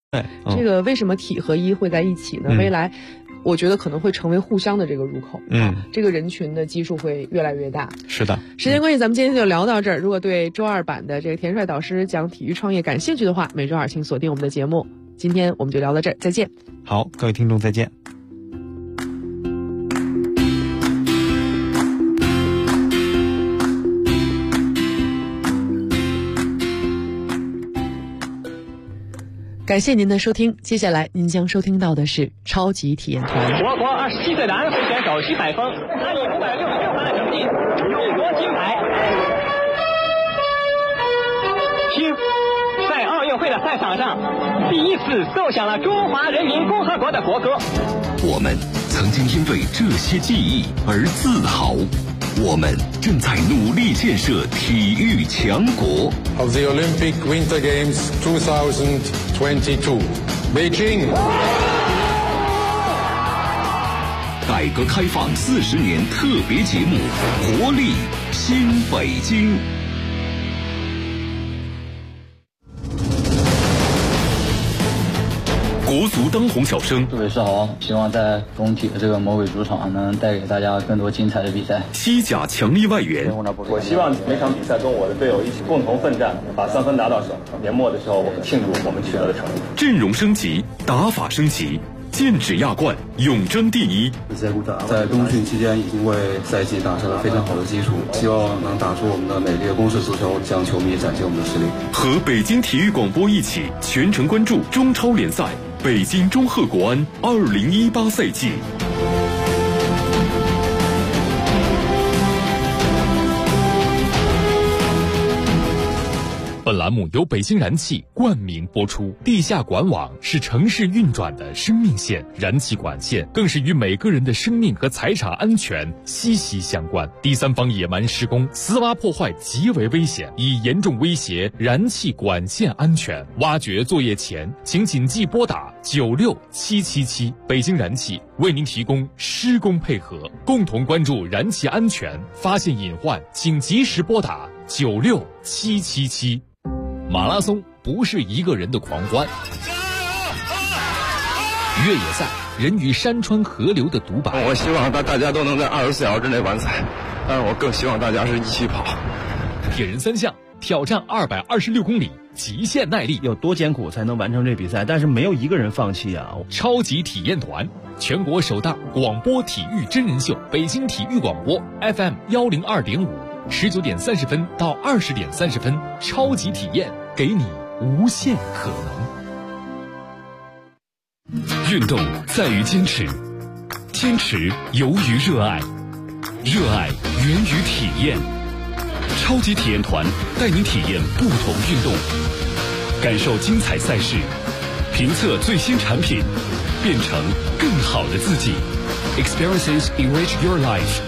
这个为什么体和一会在一起呢？未来我觉得可能会成为互相的这个入口，这个人群的基数会越来越大。 是的， 时间关系，咱们今天就聊到这儿。如果对周二版的这个田帅导师讲体育创业感兴趣的话，每周二请锁定我们的节目。今天我们就聊到这儿，再见。 好，各位听众再见。 感谢您的收听，接下来您将收听到的是超级体验团。 我国27岁的安徽选手徐海峰，3米566磅的成绩，勇夺金牌。听，在奥运会的赛场上，第一次奏响了中华人民共和国的国歌。 我们曾经因为这些记忆而自豪。我们正在努力建设体育强国。 Of the Olympic Winter Games 2022, Beijing. 改革开放40年特别节目，活力新北京。国足当红小生， 各位是好，希望在工体的这个魔鬼主场能带给大家更多精彩的比赛。 西甲强力外援， 我希望每场比赛跟我的队友一起共同奋战，把3分拿到手。年末的时候，我们庆祝我们取得的成绩。 阵容升级，打法升级，剑指亚冠，永争第一。 在冬训期间已经为赛季打下了非常好的基础，希望能打出我们的美丽的攻势足球，向球迷展现我们的实力。 和北京体育广播一起全程关注中超联赛。北京中赫国安2018赛季。 本栏目由北京燃气冠名播出。地下管网是城市运转的生命线，燃气管线更是与每个人的生命和财产安全息息相关。第三方野蛮施工、私挖破坏极为危险，已严重威胁燃气管线安全。挖掘作业前，请谨记拨打96777。北京燃气为您提供施工配合，共同关注燃气安全，发现隐患请及时拨打96777。马拉松不是一个人的狂欢，越野赛人与山川河流的独白。 我希望大家都能在24小时之内完赛，但是我更希望大家是一起跑。 铁人3项挑战226公里，极限耐力， 有多艰苦才能完成这比赛，但是没有一个人放弃啊！ 超级体验团，全国首档广播体育真人秀，北京体育广播 FM 102.5，19点30分到20点30分，超级体验，给你无限可能。运动在于坚持，坚持由于热爱，热爱源于体验。超级体验团带您体验不同运动，感受精彩赛事，评测最新产品，变成更好的自己。Experiences enrich your life。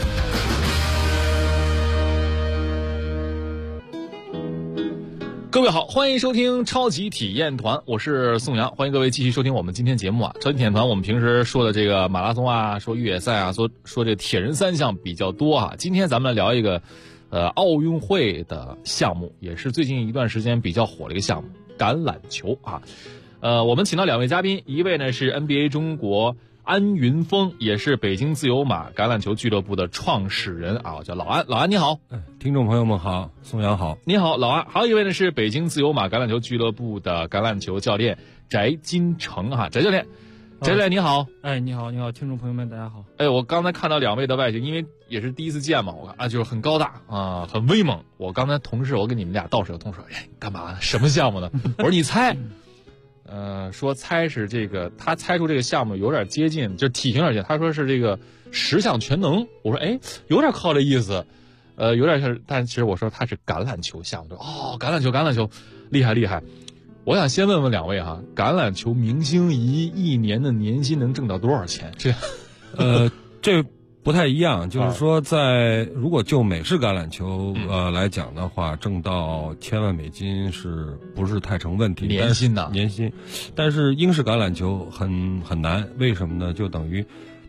各位好，欢迎收听超级体验团，我是宋阳，欢迎各位继续收听我们今天节目啊。超级体验团我们平时说的这个马拉松啊，说越野赛啊，说这铁人3项比较多啊。今天咱们来聊一个奥运会的项目，也是最近一段时间比较火的一个项目——橄榄球啊。我们请到2位嘉宾，一位呢是 NBA 中国安云峰，也是北京自由马橄榄球俱乐部的创始人啊，叫老安。老安你好。 听众朋友们好，宋阳好。 你好，老安。还有一位呢是北京自由马橄榄球俱乐部的橄榄球教练翟金成哈，翟教练。翟教练你好。 你好，听众朋友们大家好。 我刚才看到2位的外形，因为也是第一次见嘛，我看啊就是很高大啊，很威猛。我刚才我跟你们俩倒水，同事说干嘛？什么项目呢？我说你猜。说猜是这个，他猜出这个项目有点接近，就是体型有点接近。他说是这个10项全能。我说有点靠这意思，有点像，但其实我说他是橄榄球项目。橄榄球，厉害。我想先问问2位哈，橄榄球明星一年的年薪能挣到多少钱？ 这不太一样，就是说如果就美式橄榄球来讲的话，挣到1000万美金是不是太成问题？ 年薪， 但是英式橄榄球很难，为什么呢？就等于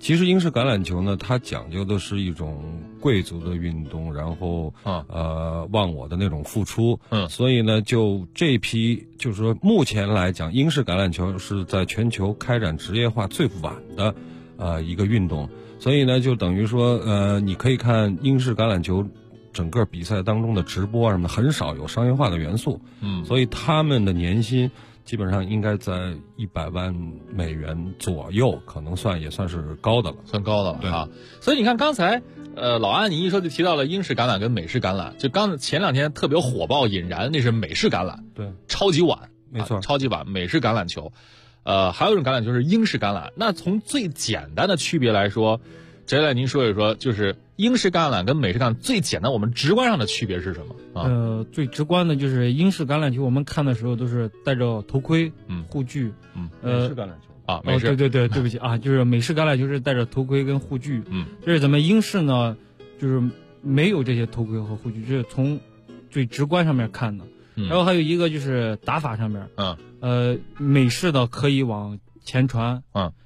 其实英式橄榄球呢，它讲究的是一种贵族的运动，然后忘我的那种付出。所以呢，就这批就是说，目前来讲，英式橄榄球是在全球开展职业化最晚的一个运动。所以呢，就等于说你可以看英式橄榄球整个比赛当中的直播什么的，很少有商业化的元素。所以他们的年薪基本上应该在100万美元左右，可能也算是高的了， 算高的了啊。所以你看刚才老安你一说就提到了英式橄榄跟美式橄榄，就前2天特别火爆引燃，那是美式橄榄， 对， 超级碗， 没错， 超级碗美式橄榄球。还有一种橄榄球是英式橄榄。那从最简单的区别来说，翟来您说一说，就是英式橄榄跟美式橄榄最简单我们直观上的区别是什么？ 最直观的就是英式橄榄球，我们看的时候都是戴着头盔、护具。 美式橄榄球啊，美式。 对不起啊，就是美式橄榄球是戴着头盔跟护具。这是咱们英式呢，就是没有这些头盔和护具，这是从最直观上面看的。然后还有一个就是打法上面，美式的可以往前传，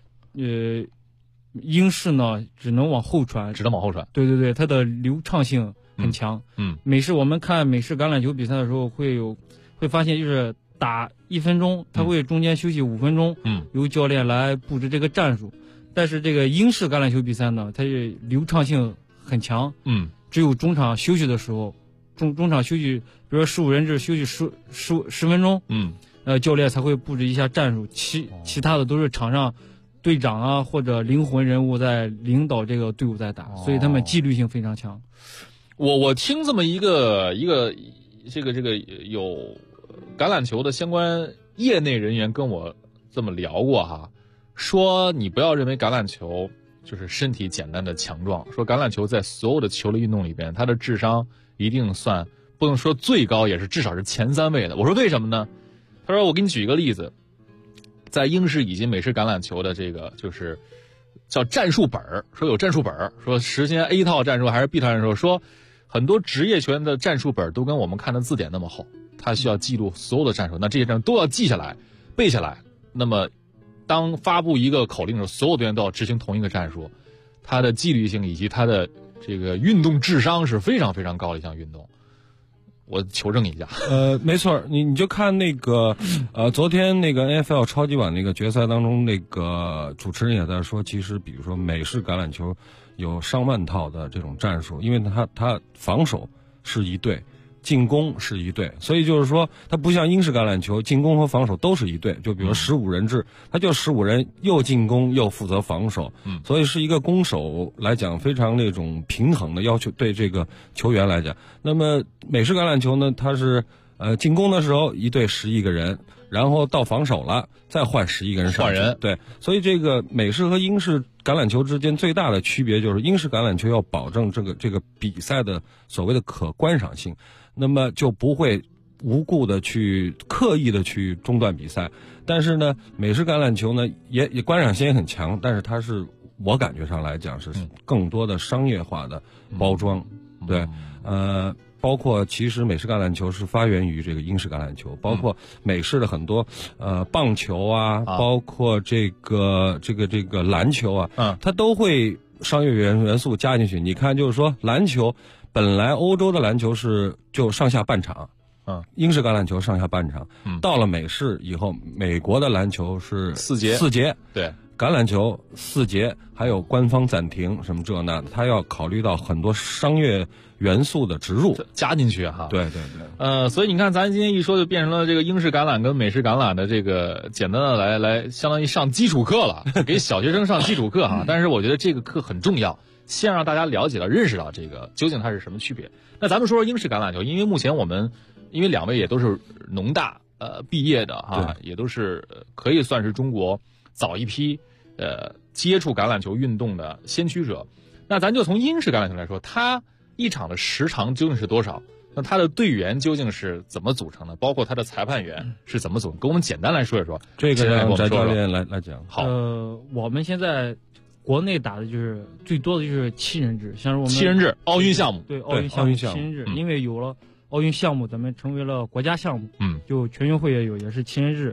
英式呢只能往后传，对，它的流畅性很强。美式我们看美式橄榄球比赛的时候会发现，就是打1分钟，它会中间休息5分钟，由教练来布置这个战术。但是这个英式橄榄球比赛呢，它是流畅性很强，只有中场休息的时候，中场休息，比如说15人制休息10分钟，教练才会布置一下战术，其他的都是场上队长啊或者灵魂人物在领导这个队伍在打，所以他们纪律性非常强。 我听这么一个这个有橄榄球的相关业内人员跟我这么聊过哈，说你不要认为橄榄球就是身体简单的强壮，说橄榄球在所有的球类运动里边，它的智商一定算不能说最高，也是至少是前3位的。我说为什么呢？他说我给你举一个例子，在英式以及美式橄榄球的这个就是叫战术本，说有战术本，说实现 A 套战术还是 B 套战术，说很多职业球员的战术本都跟我们看的字典那么厚，他需要记录所有的战术，那这些战术都要记下来背下来，那么当发布一个口令的时候，所有队员都要执行同一个战术，他的纪律性以及他的这个运动智商是非常非常高的一项运动。我求证一下。 没错，你就看那个昨天那个 NFL 超级碗那个决赛当中，那个主持人也在说，其实比如说美式橄榄球有上万套的这种战术，因为它防守是一队，进攻是一队，所以就是说它不像英式橄榄球进攻和防守都是一队，就比如15人制，它就15人又进攻又负责防守，所以是一个攻守来讲非常那种平衡的要求对这个球员来讲。那么美式橄榄球呢，它是进攻的时候一队11个人，然后到防守了再换11个人上去，换人。对，所以这个美式和英式橄榄球之间最大的区别就是英式橄榄球要保证这个比赛的所谓的可观赏性，那么就不会无故的去刻意的去中断比赛。但是呢，美式橄榄球呢也观赏性也很强，但是它是我感觉上来讲是更多的商业化的包装。对，包括其实美式橄榄球是发源于这个英式橄榄球，包括美式的很多棒球啊，包括这个篮球啊，它都会商业元素加进去。你看，就是说篮球本来欧洲的篮球是就上下半场，英式橄榄球上下半场，到了美式以后，美国的篮球是四节， 对。 橄榄球4节，还有官方暂停什么这那的，他要考虑到很多商业元素的植入加进去哈。 对。 所以你看，咱今天一说就变成了这个英式橄榄跟美式橄榄的这个简单的来相当于上基础课了，给小学生上基础课哈。但是我觉得这个课很重要，先让大家了解到、认识到这个究竟它是什么区别。那咱们说说英式橄榄球，因为目前因为2位也都是农大毕业的哈，也都是可以算是中国早一批接触橄榄球运动的先驱者。那咱就从英式橄榄球来说，它一场的时长究竟是多少？那它的队员究竟是怎么组成的？包括它的裁判员是怎么组成？给我们简单来说一说。 这个让翟教练来讲。 好， 我们现在国内打的就是最多的就是7人制，像是我们 7人制奥运项目， 对奥运项目7人制，因为有了奥运项目，咱们成为了国家项目，就全运会也有，也是7人制。然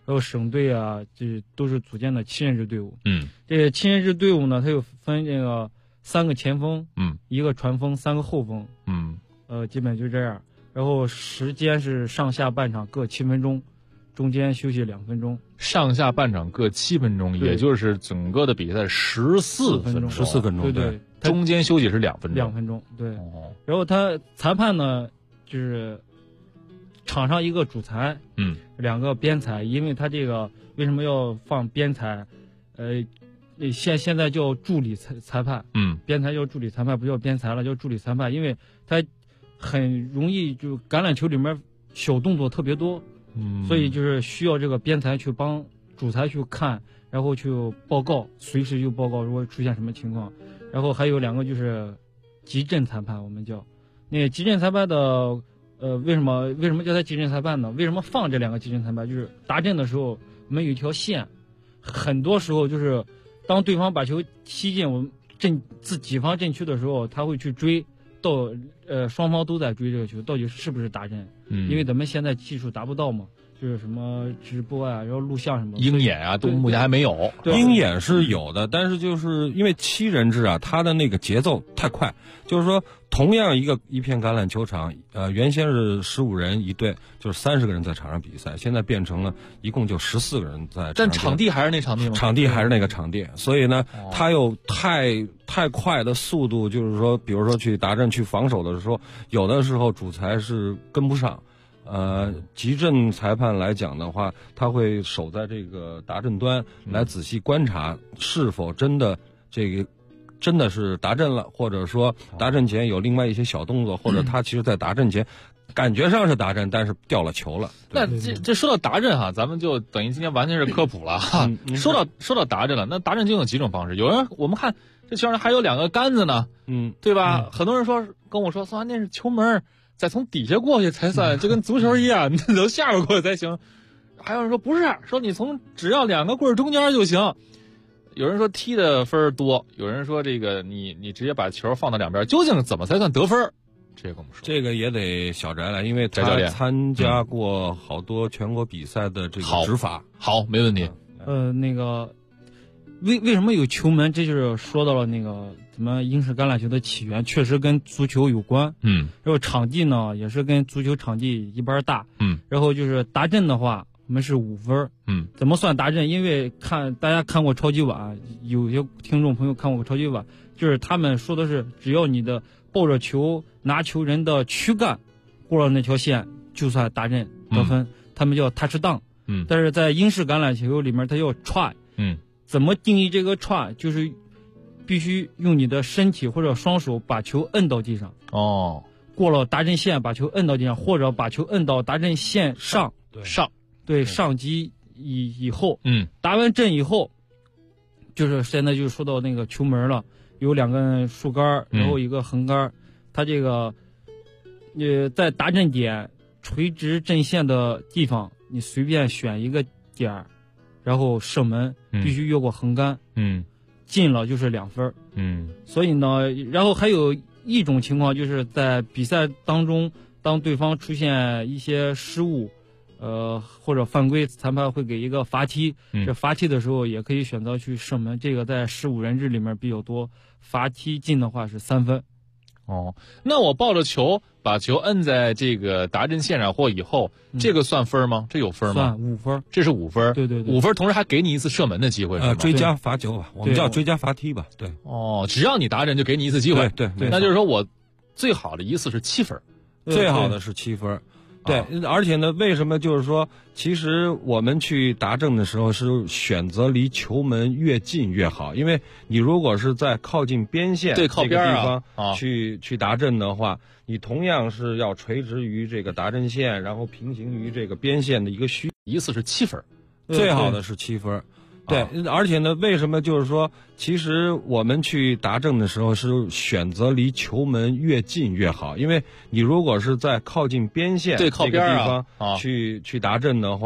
还有省队啊，这都是组建的7人制队伍。 这 7人制队伍呢，它又分这个3个前锋，1个传锋，3个后锋，基本就这样。然后时间是上下半场各7分钟，中间休息2分钟。 上下半场各7分钟，也就是整个的比赛14分钟 ，14分钟， 对， 中间休息是2分钟 ，2分钟，对。然后他裁判呢，就是场上一个主裁，2个边裁，因为他这个为什么要放边裁？现在叫助理裁判，边裁叫助理裁判，不叫边裁了，叫助理裁判，因为他很容易就橄榄球里面小动作特别多，所以就是需要这个边裁去帮主裁去看，然后去报告，随时就报告如果出现什么情况。然后还有2个就是急阵裁判，我们叫那个急阵裁判的，为什么叫他急阵裁判呢？为什么放这2个急阵裁判？就是打阵的时候，我们有一条线，很多时候就是当对方把球踢进我们己方阵区的时候，他会去追，到双方都在追这个球，到底是不是打阵？因为咱们现在技术达不到嘛。就是什么直播啊，然后录像什么鹰眼啊，都目前还没有。 鹰眼是有的，但是就是因为7人制啊，它的那个节奏太快。就是说，同样一片橄榄球场，原先是15人一队，就是30个人在场上比赛，现在变成了一共就14个人在场上。 但场地还是那场地吗？ 场地还是那个场地，所以呢，它有太快的速度，就是说，比如说去打阵、去防守的时候，有的时候主裁是跟不上。急阵裁判来讲的话，他会守在这个达阵端来仔细观察是否真的是达阵了，或者说达阵前有另外一些小动作，或者他其实在达阵前感觉上是达阵，但是掉了球了。 那这说到达阵哈，咱们就等于今天完全是科普了哈。说到达阵了，那达阵就有几种方式。有人我们看这球上还有2个杆子呢，对吧？很多人跟我说那是球门。再从底下过去才算，就跟足球一样，你从下边过去才行。还有人说不是，说你只要2个棍儿中间就行。有人说踢的分多，有人说这个你直接把球放到两边，究竟怎么才算得分？这个跟我们说。 这个也得小翟来，因为他参加过好多全国比赛的这个执法。 好，没问题。 那个为什么有球门？这就是说到了那个怎么英式橄榄球的起源，确实跟足球有关。然后场地呢也是跟足球场地一般大。然后就是达阵的话，我们是5分。怎么算达阵？因为大家看过超级碗，有些听众朋友看过超级碗，就是他们说的是只要你的抱着球拿球人的躯干过了那条线，就算达阵得分。他们叫 touchdown。但是在英式橄榄球里面，它叫 try。怎么定义这个 try？ 就是必须用你的身体或者双手把球摁到地上。过了达阵线把球摁到地上，或者把球摁到达阵线上。上击以后。达完阵以后，就是现在就说到那个球门了，有2根竖杆，然后一个横杆。它这个在达阵点垂直阵线的地方，你随便选一个点儿，然后射门必须越过横杆。进了就是2分。所以呢，然后还有一种情况，就是在比赛当中，当对方出现一些失误，或者犯规，裁判会给一个罚踢。这罚踢的时候也可以选择去射门，这个在15人制里面比较多。罚踢进的话是3分。 那我抱着球把球摁在这个达阵线上或以后，这个算分吗？这有分吗？ 算5分。 这是5分。 对 ，5分，同时还给你一次射门的机会，是吗？ 追加罚球吧，我们叫追加罚踢吧。对。 只要你达阵就给你一次机会。 对。 那就是说我最好的一次是7分。 最好的是7分。对，而且呢，为什么就是说，其实我们去达阵的时候是选择离球门越近越好，因为你如果是在靠近边线靠边这个地方去达阵的话，你同样是要垂直于这个达阵线，然后平行于这个边线的一个一次是7分， 最好的是7分。对，而且呢，为什么就是说，其实我们去达阵的时候是选择离球门越近越好，因为你如果是在靠近边线这个地方去达阵的话，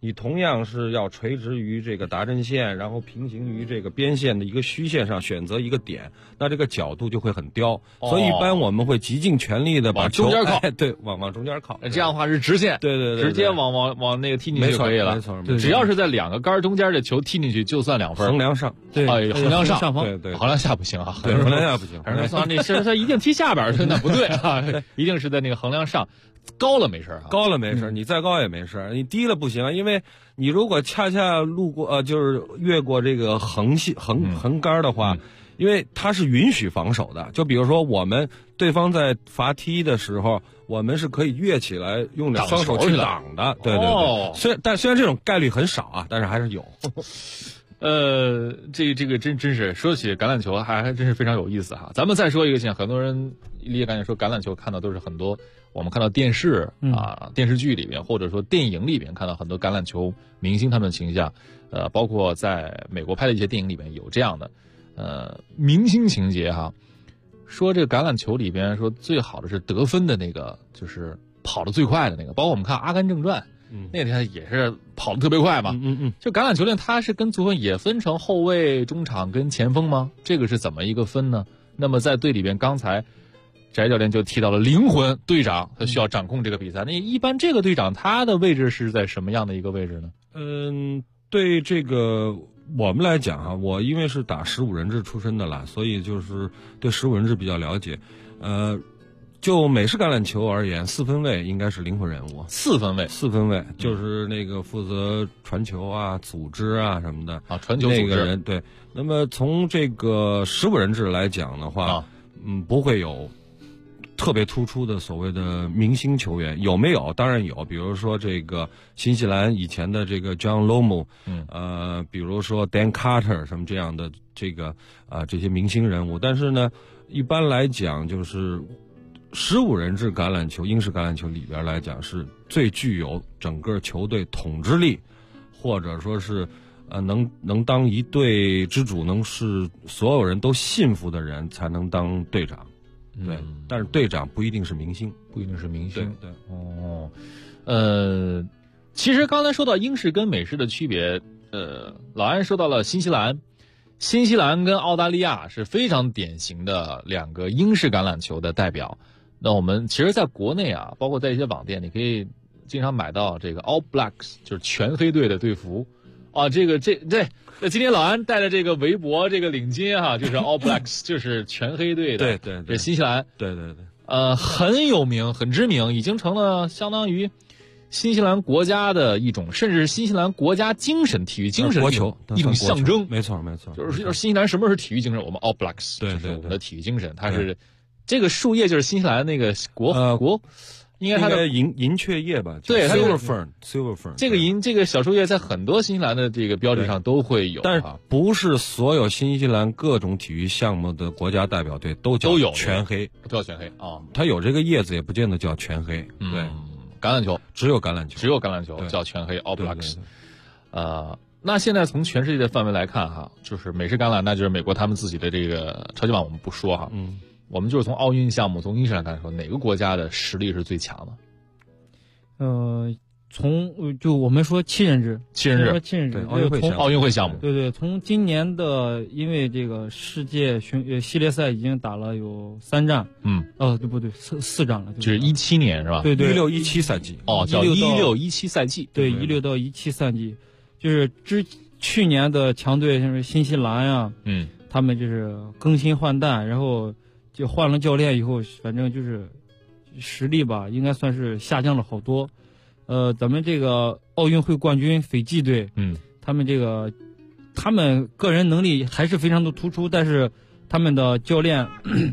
你同样是要垂直于这个达阵线，然后平行于这个边线的一个虚线上选择一个点，那这个角度就会很刁。所以一般我们会极尽全力的把球往中间靠， 对，往中间靠。 这样的话是直线， 对， 直接往那个踢进去就可以了。 没错， 只要是在两个杆中间的球踢进去就算2分。 横梁上， 对， 横梁上方，对， 横梁下不行啊， 对，横梁下不行。 那是他一定踢下边，那不对啊，一定是在那个横梁上。高了没事啊， 高了没事，你再高也没事，你低了不行，因为你如果恰恰路过就是越过这个横杆的话，因为它是允许防守的。就比如说对方在罚踢的时候，我们是可以跃起来用双手去挡的。对，虽然这种概率很少啊，但是还是有。 这个真是说起橄榄球还真是非常有意思哈。咱们再说一个现象，很多人理解说橄榄球看到都是很多我们看到电视电视剧里边或者说电影里边看到很多橄榄球明星他们的形象，包括在美国拍的一些电影里边有这样的明星情节哈。说这个橄榄球里边说最好的是得分的那个，就是跑得最快的那个，包括我们看《阿甘正传》。那天也是跑得特别快嘛。就橄榄球里它是跟足球也分成后卫、中场跟前锋吗？这个是怎么一个分呢？那么在队里边，刚才翟教练就提到了灵魂队长，他需要掌控这个比赛。那一般这个队长他的位置是在什么样的一个位置呢？ 对这个我们来讲哈，我因为是打15人制出身的啦，所以就是对15人制比较了解。就美式橄榄球而言，4分卫应该是灵魂人物。 4分卫就是那个负责传球啊、组织啊什么的啊，传球组织那个人。对，那么从这个15人制来讲的话，不会有特别突出的所谓的明星球员。有没有？当然有，比如说这个新西兰以前的这个 John Lomu，比如说 Dan Carter 什么这样的这个这些明星人物。但是呢，一般来讲就是15人制橄榄球，英式橄榄球里边来讲是最具有整个球队统治力，或者说是能当一队之主，能是所有人都信服的人才能当队长。对，但是队长不一定是明星， 对。其实刚才说到英式跟美式的区别，老安说到了新西兰跟澳大利亚是非常典型的2个英式橄榄球的代表。那我们其实在国内啊，包括在一些网店，你可以经常买到这个 All Blacks， 就是全黑队的队服啊。对，今天老安带的这个围脖这个领巾哈，就是 All Blacks， 就是全黑队的。 对， 这新西兰。 对。 很有名，很知名，已经成了相当于新西兰国家的一种，甚至是新西兰国家精神、体育精神国球一种象征。 没错。 就是新西兰什么是体育精神？我们 All Blacks， 就是我们的体育精神，它是。这个树叶就是新西兰那个国，应该它的银雀叶吧？ 对 ，Silver Fern。 这个小树叶在很多新西兰的这个标志上都会有， 但是不是所有新西兰各种体育项目的国家代表队都有全黑， 都叫全黑啊。 它有这个叶子，也不见得叫全黑。对， 橄榄球只有橄榄球叫全黑 All Blacks。那现在从全世界的范围来看哈，就是美式橄榄，那就是美国他们自己的这个超级碗，我们不说哈。我们就是从奥运项目，从英式来看说，哪个国家的实力是最强的？ 就我们说7人制， 奥运会项目。 对，从今年的，因为这个世界系列赛已经打了有3战，不对，4战了， 就是17年是吧？ 对 ，16、17赛季。 叫16、17赛季。 对，16到17赛季，就是去年的强队，像是新西兰呀，他们就是更新换代，然后就换了教练以后，反正就是实力吧，应该算是下降了好多。咱们这个奥运会冠军斐济队，他们个人能力还是非常的突出，但是他们的教练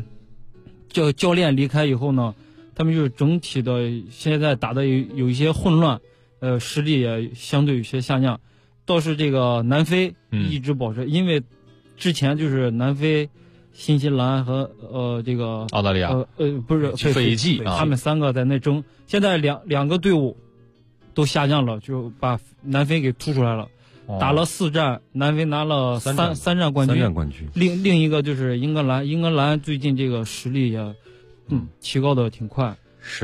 离开以后呢，他们就是整体的现在打的有一些混乱，实力也相对有些下降。倒是这个南非一直保持，因为之前就是南非、新西兰和这个澳大利亚不是斐济， 他们3个在那争。现在两个队伍都下降了，就把南非给突出来了。打了4战，南非拿了三战冠军。 3战冠军。 另一个就是英格兰最近这个实力也提高的挺快。 是，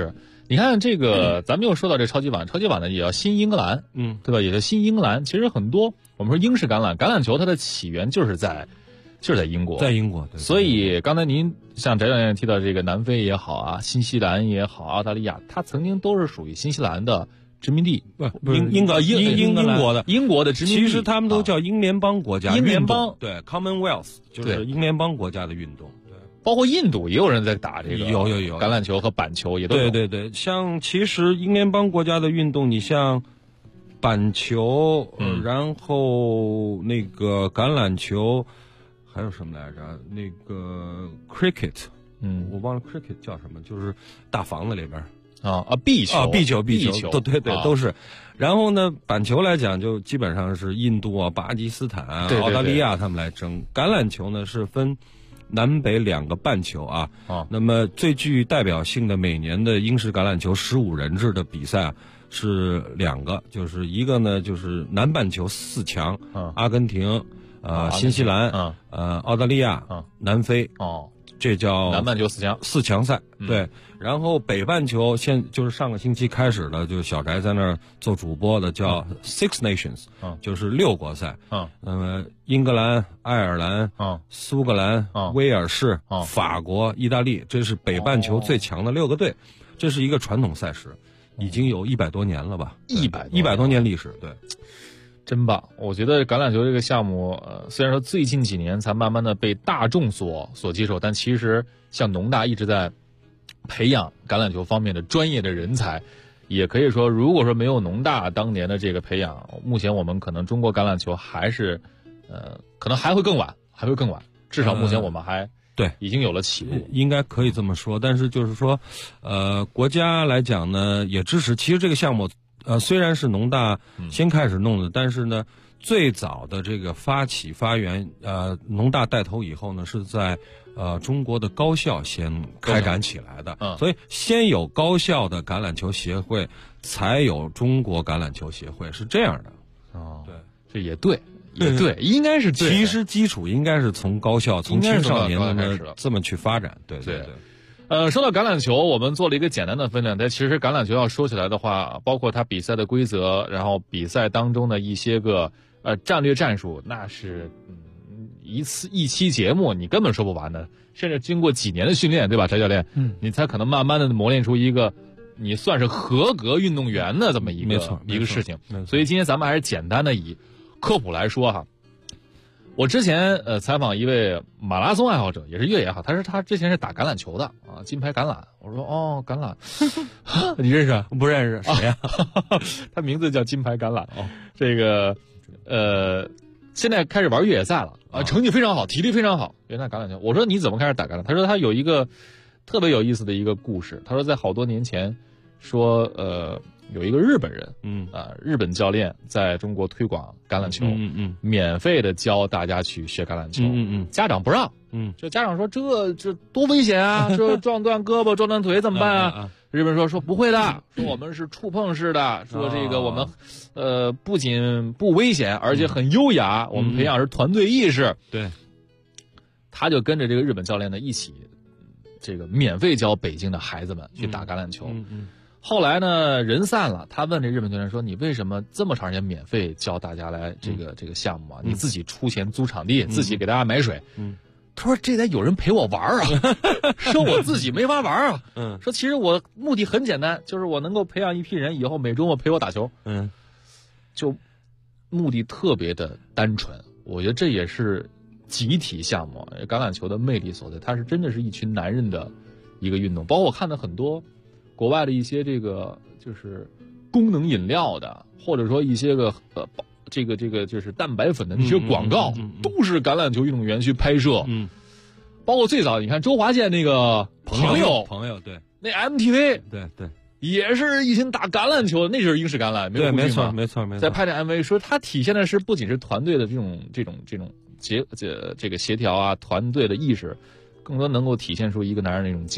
你看这个，咱们又说到这超级碗呢也叫新英格兰，对吧？也叫新英格兰。其实很多我们说英式橄榄球它的起源就是在英国， 在英国。对， 所以刚才您像翟教练提到这个南非也好啊，新西兰也好，澳大利亚，它曾经都是属于新西兰的殖民地， 英国的殖民地。其实他们都叫英联邦国家， 英联邦对 Commonwealth 就是英联邦国家的运动。 包括印度也有人在打这个， 有橄榄球和板球也都有。 对，像其实英联邦国家的运动，你像板球，然后那个橄榄球，还有什么来着？那个 cricket， 我忘了 cricket 叫什么，就是大房子里边壁球， 对，都是。然后呢，板球来讲，就基本上是印度啊、巴基斯坦啊、澳大利亚他们来争。橄榄球呢是分南北2个半球啊，那么最具代表性的每年的英式橄榄球15人制的比赛是2个，就是一个呢就是南半球4强，阿根廷、新西兰、澳大利亚、南非，这叫南半球4 强赛，对。然后北半球就是上个星期开始了，就小翟在那儿做主播的，叫 Six Nations，就是6国赛。那么英格兰、爱尔兰、苏格兰、威尔士、法国、意大利，这是北半球最强的6个队。这是一个传统赛事，已经有100多年了吧？100多年历史，对。 真棒！我觉得橄榄球这个项目，虽然说最近几年才慢慢的被大众所接受，但其实像农大一直在培养橄榄球方面的专业的人才，也可以说，如果说没有农大当年的这个培养，目前我们可能中国橄榄球还是，可能还会更晚。至少目前我们还对已经有了起步， 应该可以这么说。但是就是说，国家来讲呢，也支持。其实这个项目。虽然是农大先开始弄的，但是呢，最早的这个发源，农大带头以后呢，是在中国的高校先开展起来的。所以先有高校的橄榄球协会，才有中国橄榄球协会，是这样的。 对，这也对，应该是对。 其实基础应该是从高校，从青少年的这么去发展。对。 说到橄榄球，我们做了一个简单的分量。但其实橄榄球要说起来的话，包括它比赛的规则，然后比赛当中的一些个战略战术，那是一期节目你根本说不完的。甚至经过几年的训练，对吧，翟教练？你才可能慢慢的磨练出一个你算是合格运动员的这么一个事情。所以今天咱们还是简单的以科普来说哈。我之前采访一位马拉松爱好者，也是越野哈，他之前是打橄榄球的啊，金牌橄榄。我说橄榄，你认识？ 不认识，谁呀？ 他名字叫金牌橄榄。这个现在开始玩越野赛了啊，成绩非常好，体力非常好。原来橄榄球，我说你怎么开始打橄榄？他说他有一个特别有意思的一个故事。他说在好多年前，说有一个日本人，日本教练在中国推广橄榄球，免费的教大家去学橄榄球，家长不让，这家长说这多危险啊，这撞断胳膊撞断腿怎么办啊？日本人说不会的，说我们是触碰式的，说这个我们不仅不危险，而且很优雅，我们培养是团队意识。 对， 他就跟着这个日本教练呢一起，这个免费教北京的孩子们去打橄榄球。后来呢，人散了，他问这日本教练说：“你为什么这么长时间免费教大家来这个项目啊？你自己出钱租场地，自己给大家买水。”他说：“这得有人陪我玩啊，说我自己没法玩啊。说其实我目的很简单，就是我能够培养一批人，以后每周末陪我打球。就目的特别的单纯。我觉得这也是集体项目橄榄球的魅力所在，它是真的是一群男人的一个运动。包括我看到很多。”国外的一些这个就是功能饮料的，或者说一些个这个就是蛋白粉的那些广告，都是橄榄球运动员去拍摄。包括最早你看周华健那个朋友对， 那 MTV 对也是一群打橄榄球，那就是英式橄榄， 对，没错。 在拍这 MV 说它体现的是不仅是团队的这种协调啊，团队的意识，更多能够体现出一个男人那种精神。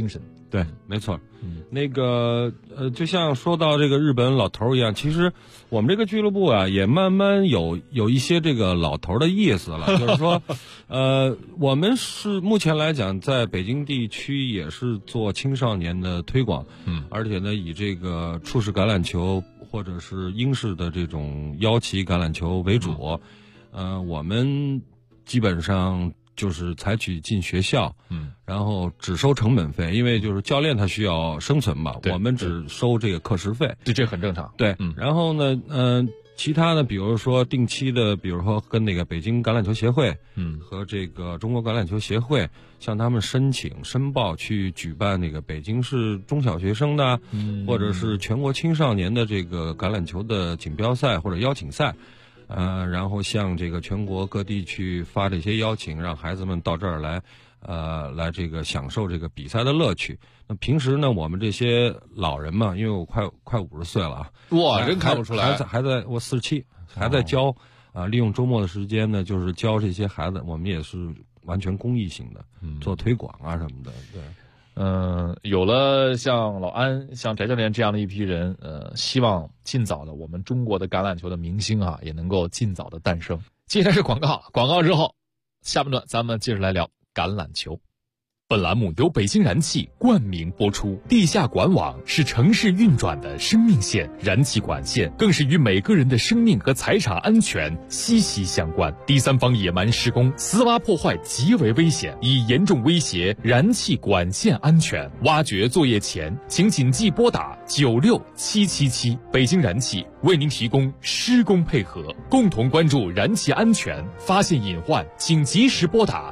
对，没错。那个就像说到这个日本老头一样，其实我们这个俱乐部啊，也慢慢有一些这个老头的意思了。就是说，我们是目前来讲，在北京地区也是做青少年的推广，而且呢，以这个触式橄榄球或者是英式的这种腰旗橄榄球为主。我们基本上就是采取进学校，然后只收成本费，因为就是教练他需要生存嘛，我们只收这个课时费， 对，这很正常。 对，然后呢，其他的比如说定期的，比如说跟那个北京橄榄球协会，和这个中国橄榄球协会向他们申报去举办那个北京市中小学生的，或者是全国青少年的这个橄榄球的锦标赛或者邀请赛。然后向这个全国各地去发这些邀请，让孩子们到这儿来，来这个享受这个比赛的乐趣。那平时呢，我们这些老人嘛，因为我快50岁了啊， 哇，真看不出来， 还在我47，还在教利用周末的时间呢，就是教这些孩子，我们也是完全公益性的，做推广啊什么的，对。 有了像老安、像翟教练这样的一批人，希望尽早的我们中国的橄榄球的明星啊，也能够尽早的诞生。接下来是广告，广告之后，下半段咱们接着来聊橄榄球。 本栏目由北京燃气冠名播出。地下管网是城市运转的生命线，燃气管线更是与每个人的生命和财产安全息息相关。第三方野蛮施工、私挖破坏极为危险，已严重威胁燃气管线安全。挖掘作业前，请谨记拨打96777。北京燃气为您提供施工配合，共同关注燃气安全，发现隐患请及时拨打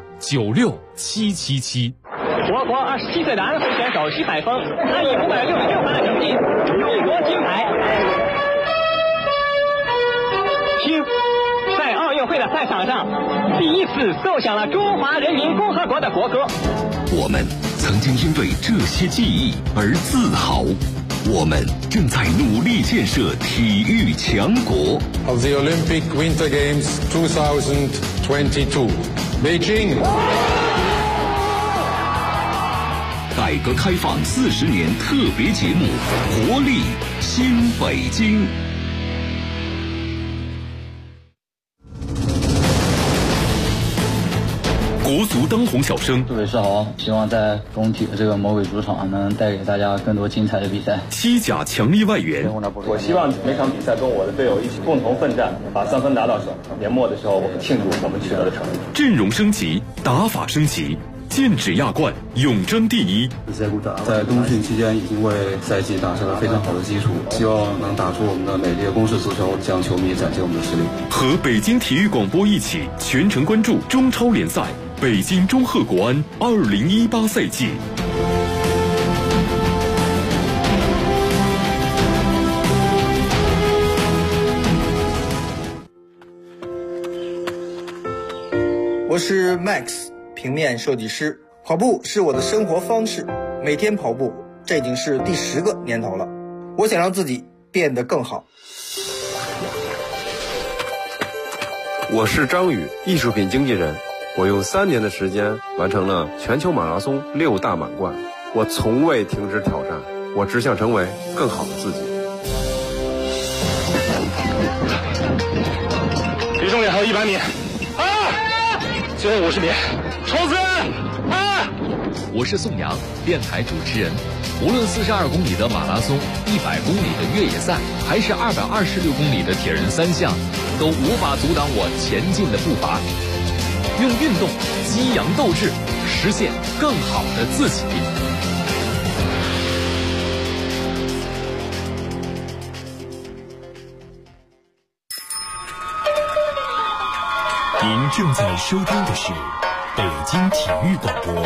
96777。 我国27岁的安徽选手徐海峰，他以566分的成绩勇夺金牌。听，在奥运会的赛场上，第一次奏响了中华人民共和国的国歌。 我们曾经因为这些记忆而自豪，我们正在努力建设体育强国。 Of the Olympic Winter Games 2022, Beijing。 改革开放40年特别节目《活力新北京》。国足当红小生， 各位是好，希望在工体的这个魔鬼主场能带给大家更多精彩的比赛。 西甲强力外援， 我希望每场比赛跟我的队友一起共同奋战，把3分打到手。年末的时候，我们庆祝我们取得的成绩。 阵容升级，打法升级。剑指亚冠，永争第一。 在冬训期间已经为赛季打下了非常好的基础，希望能打出我们的美丽的攻势足球，向球迷展现我们的实力。 和北京体育广播一起全程关注中超联赛北京中赫国安2018赛季。 我是 Max。平面设计师，跑步是我的生活方式，每天跑步，这已经是第10个年头了。我想让自己变得更好。 我是张宇，艺术品经纪人。我用3年的时间完成了全球马拉松6大满贯。我从未停止挑战，我只想成为更好的自己。 离终点还有100米，最后50米。冲刺！ 我是宋阳，电台主持人。无论42公里的马拉松、100公里的越野赛，还是226公里的铁人3项，都无法阻挡我前进的步伐。用运动激扬斗志，实现更好的自己。 您正在收听的是北京体育广播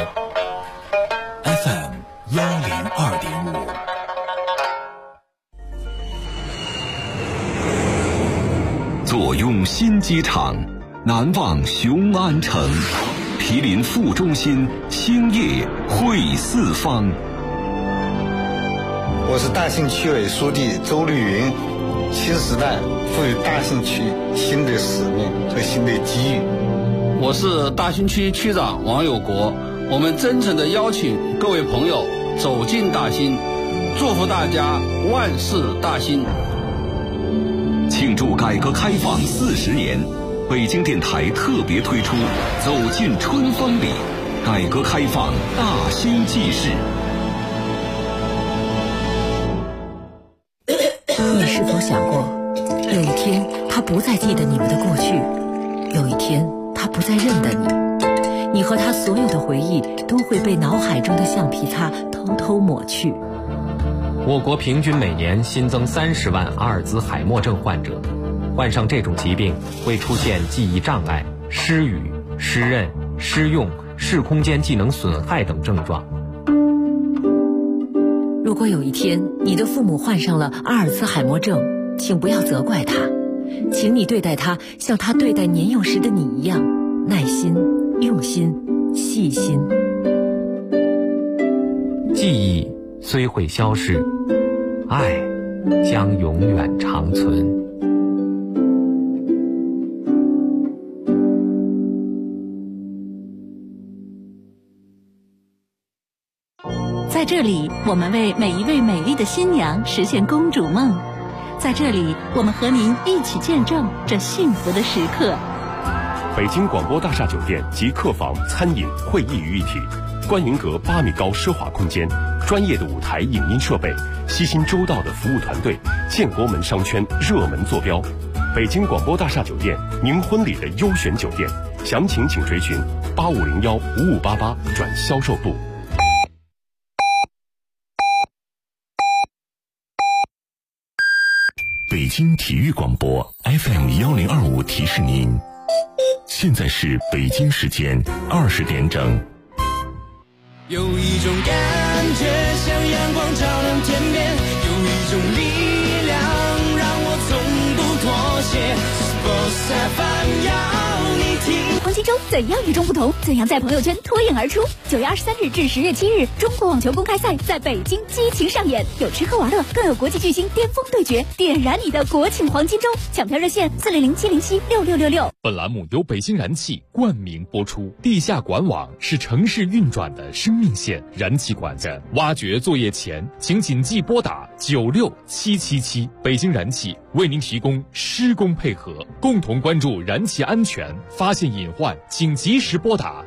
FM 102.5。坐拥新机场，难忘雄安城，毗邻副中心，兴业汇四方。 我是大兴区委书记周绿云。新时代赋予大兴区新的使命和新的机遇。 我是大兴区区长王有国，我们真诚地邀请各位朋友走进大兴，祝福大家万事大兴。 庆祝改革开放40年，北京电台特别推出《走进春风里》，改革开放大兴纪事。 你是否想过，有一天他不再记得你们的过去，有一天他不再认得你，你和他所有的回忆都会被脑海中的橡皮擦偷偷抹去。 我国平均每年新增30万阿尔兹海默症患者，患上这种疾病会出现记忆障碍、失语、失认、失用、视空间技能损害等症状。 如果有一天你的父母患上了阿尔兹海默症，请不要责怪他，请你对待他像他对待年幼时的你一样，耐心、用心、细心。 记忆虽会消逝，爱将永远长存。 在这里，我们为每一位美丽的新娘实现公主梦。在这里，我们和您一起见证这幸福的时刻。 北京广播大厦酒店集客房、餐饮、会议于一体，观云阁8米高奢华空间，专业的舞台影音设备，悉心周到的服务团队，建国门商圈热门坐标。北京广播大厦酒店，您婚礼的优选酒店，详情请垂询8501-5588转销售部。 北京体育广播 FM1025提示您，现在是北京时间20点整。 有一种感觉像阳光照亮天边，有一种力量让我从不妥协。Sports FM 要你听。 黄金周怎样与众不同？怎样在朋友圈脱颖而出？9月23日至10月7日，中国网球公开赛在北京激情上演，有吃喝玩乐，更有国际巨星巅峰对决，点燃你的国庆黄金周！抢票热线400-707-6666。 本栏目由北京燃气冠名播出。地下管网是城市运转的生命线，燃气管子挖掘作业前，请谨记拨打96777。北京燃气为您提供施工配合，共同关注燃气安全，发现隐患请及时拨打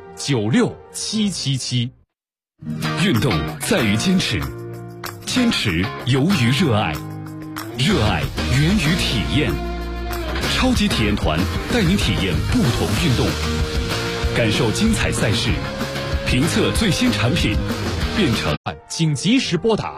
96777。 运动在于坚持，坚持由于热爱，热爱源于体验。超级体验团带您体验不同运动，感受精彩赛事，评测最新产品，变成请及时拨打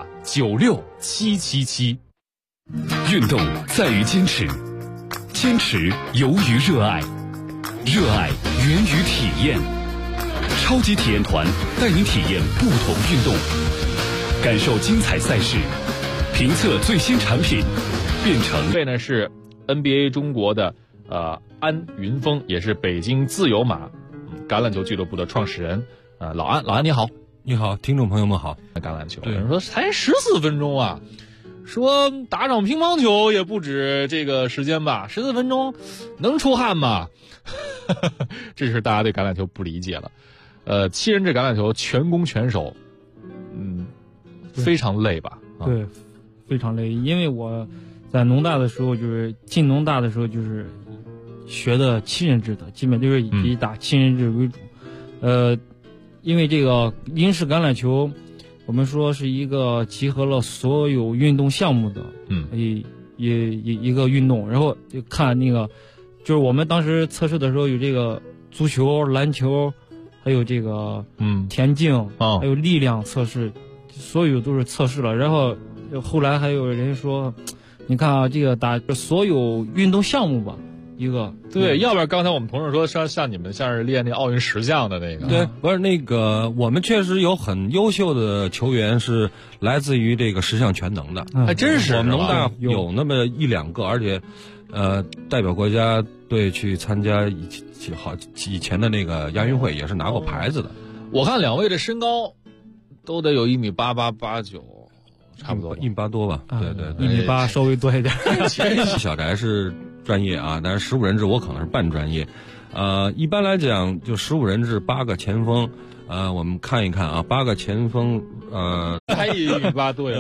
96777。 运动在于坚持，坚持由于热爱，热爱源于体验。超级体验团带您体验不同运动，感受精彩赛事，评测最新产品，变成。 这呢是 NBA 中国的安云峰，也是北京自由马橄榄球俱乐部的创始人。老安你好。 你好，听众朋友们好。 橄榄球，有人说才14分钟啊，说打场乒乓球也不止这个时间吧，14分钟能出汗吗？这是大家对橄榄球不理解了。7人制橄榄球全攻全守，非常累吧？ 对，非常累。因为我在农大的时候，就是进农大的时候，就是学的7人制的，基本就是以打7人制为主。因为这个英式橄榄球，我们说是一个集合了所有运动项目的，一个运动。然后就看那个，就是我们当时测试的时候有这个足球、篮球，还有这个田径，还有力量测试，所有都是测试了。然后后来还有人说，你看啊，这个打所有运动项目吧。一个对，要不然刚才我们同事说像你们像是练那奥运10项的那个， 对，不是那个我们确实有很优秀的球员是来自于这个10项全能的， 还真是我们农大有那么1-2个，而且代表国家队去参加以前的那个亚运会也是拿过牌子的。 我看两位的身高都得有1.88、1.89。差不多 1.8多吧，对对对 ，1.8稍微多一点。 小翟是专业啊，但是15人制我可能是半专业。 一般来讲就15人制8个前锋，我们看一看啊，8个前锋， 还1.8米，对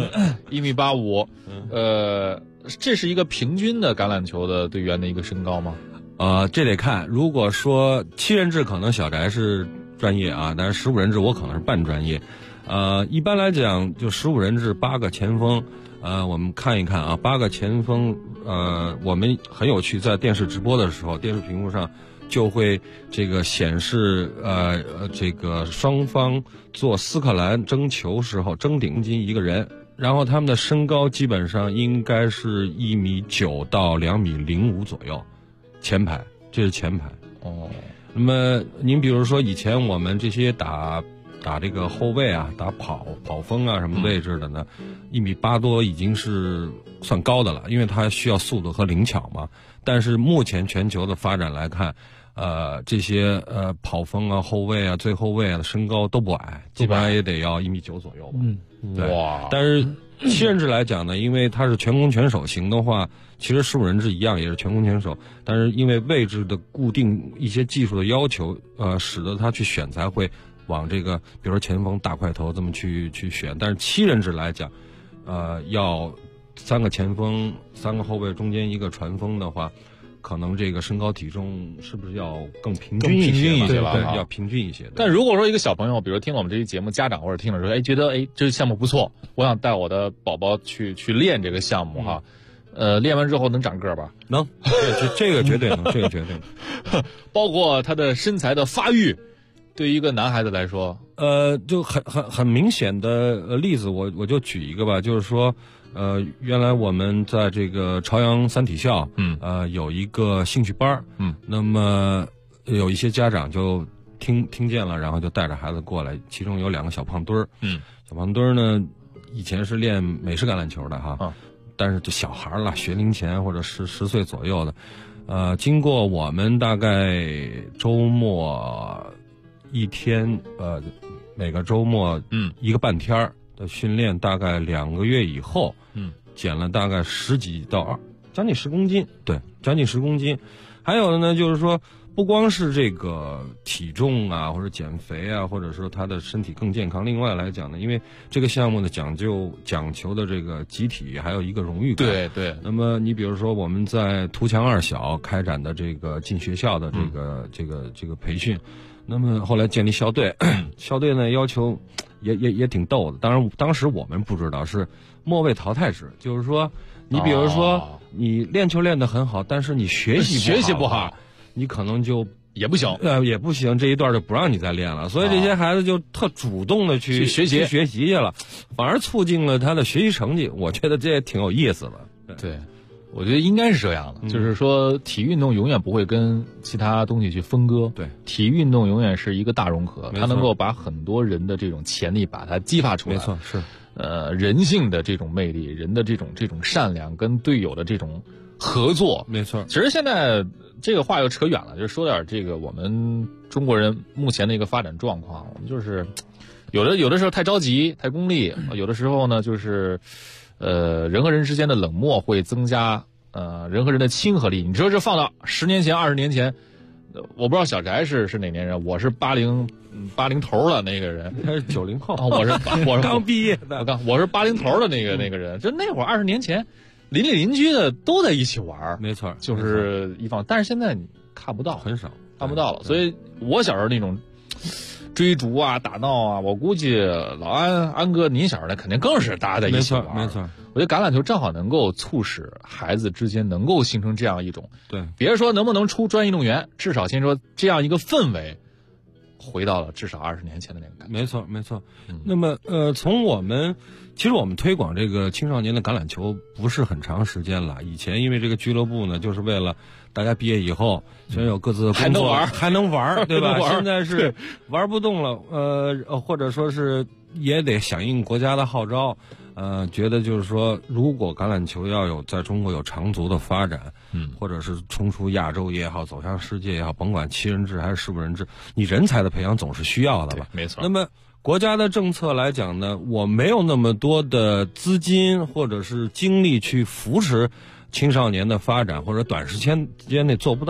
，1.85米，这是一个平均的橄榄球的队员的一个身高吗？ 这得看。如果说7人制可能小翟是专业啊，但是15人制我可能是半专业。一般来讲就15人制8个前锋，我们看一看啊，8个前锋，我们很有趣，在电视直播的时候，电视屏幕上就会这个显示这个双方做斯克兰争球时候争顶金一个人，然后他们的身高基本上应该是1.9米到2.05米左右，前排，这是前排。那么您比如说以前我们这些打这个后卫啊，打跑锋啊什么位置的呢，1.8米多已经是算高的了，因为它需要速度和灵巧嘛。但是目前全球的发展来看，这些跑锋啊、后卫啊、最后卫啊的身高都不矮，基本上也得要1.9米左右吧。对。哇！但是7人制来讲呢，因为它是全攻全守型的话，其实15人制一样也是全攻全守，但是因为位置的固定一些技术的要求，使得他去选材会往这个比如说前锋大块头这么去选。但是7人制来讲，要3个前锋3个后卫中间1个传锋的话，可能这个身高体重是不是要更平均一些了？对，要平均一些。 但如果说一个小朋友，比如听了我们这期节目，家长或者听了说，觉得这个项目不错，我想带我的宝宝去练这个项目哈。练完之后能长个吧？ 能，这个绝对能，这个绝对能。 包括他的身材的发育，对于一个男孩子来说， 就很明显的例子，我就举一个吧，就是说，原来我们在这个朝阳三体校，有一个兴趣班，那么有一些家长就听见了，然后就带着孩子过来，其中有2个小胖墩儿，小胖墩儿呢，以前是练美式橄榄球的哈。但是就小孩了，学龄前或者10岁左右的，经过我们大概周末一天，每个周末1个半天的训练，大概2个月以后，减了大概10几到将近10公斤，对，将近10公斤。还有的呢，就是说不光是这个体重啊，或者减肥啊，或者说他的身体更健康。另外来讲呢，因为这个项目呢讲求的这个集体，还有一个荣誉感。 对。 那么你比如说我们在图强2小开展的这个进学校的这个培训，那么后来建立校队，校队呢要求也挺逗的。当时我们不知道是末位淘汰制，就是说你比如说你练球练得很好，但是你学习不好。你可能就也不行， 也不行，这一段就不让你再练了。所以这些孩子就特主动的去学习去了，反而促进了他的学习成绩。我觉得这也挺有意思的。 对，我觉得应该是这样的，就是说体育运动永远不会跟其他东西去分割。 对， 体育运动永远是一个大融合，它能够把很多人的这种潜力把它激发出来。 没错，是。 人性的这种魅力，人的这种善良，跟队友的这种合作。 没错。 其实现在这个话又扯远了，就说点这个我们中国人目前的一个发展状况。我们就是有的时候太着急太功利，有的时候呢就是人和人之间的冷漠会增加人和人的亲和力。你说这放到10年前20年前，我不知道小翟是哪年人，我是80头的那个人， 他是90后， 我是刚毕业的， 我是80头的那个人，就那会儿20年前。邻居的都在一起玩， 没错， 就是一方，但是现在你看不到， 很少看不到了。所以我小时候那种追逐啊、打闹啊，我估计老安哥您小时候那肯定更是大家在一起玩。 没错。 我觉得橄榄球正好能够促使孩子之间能够形成这样一种， 对， 别说能不能出专业运动员，至少先说这样一个氛围，回到了至少20年前的那个感觉。 没错。那么其实我们推广这个青少年的橄榄球不是很长时间了。以前因为这个俱乐部呢，就是为了大家毕业以后虽然有各自的工作还能玩，对吧？现在是玩不动了，或者说是也得响应国家的号召，觉得就是说，如果橄榄球要有在中国有长足的发展，或者是冲出亚洲也好，走向世界也好，甭管7人制还是15人制，你人才的培养总是需要的吧？ 没错。 那么国家的政策来讲呢，我没有那么多的资金或者是精力去扶持青少年的发展，或者短时间内做不到。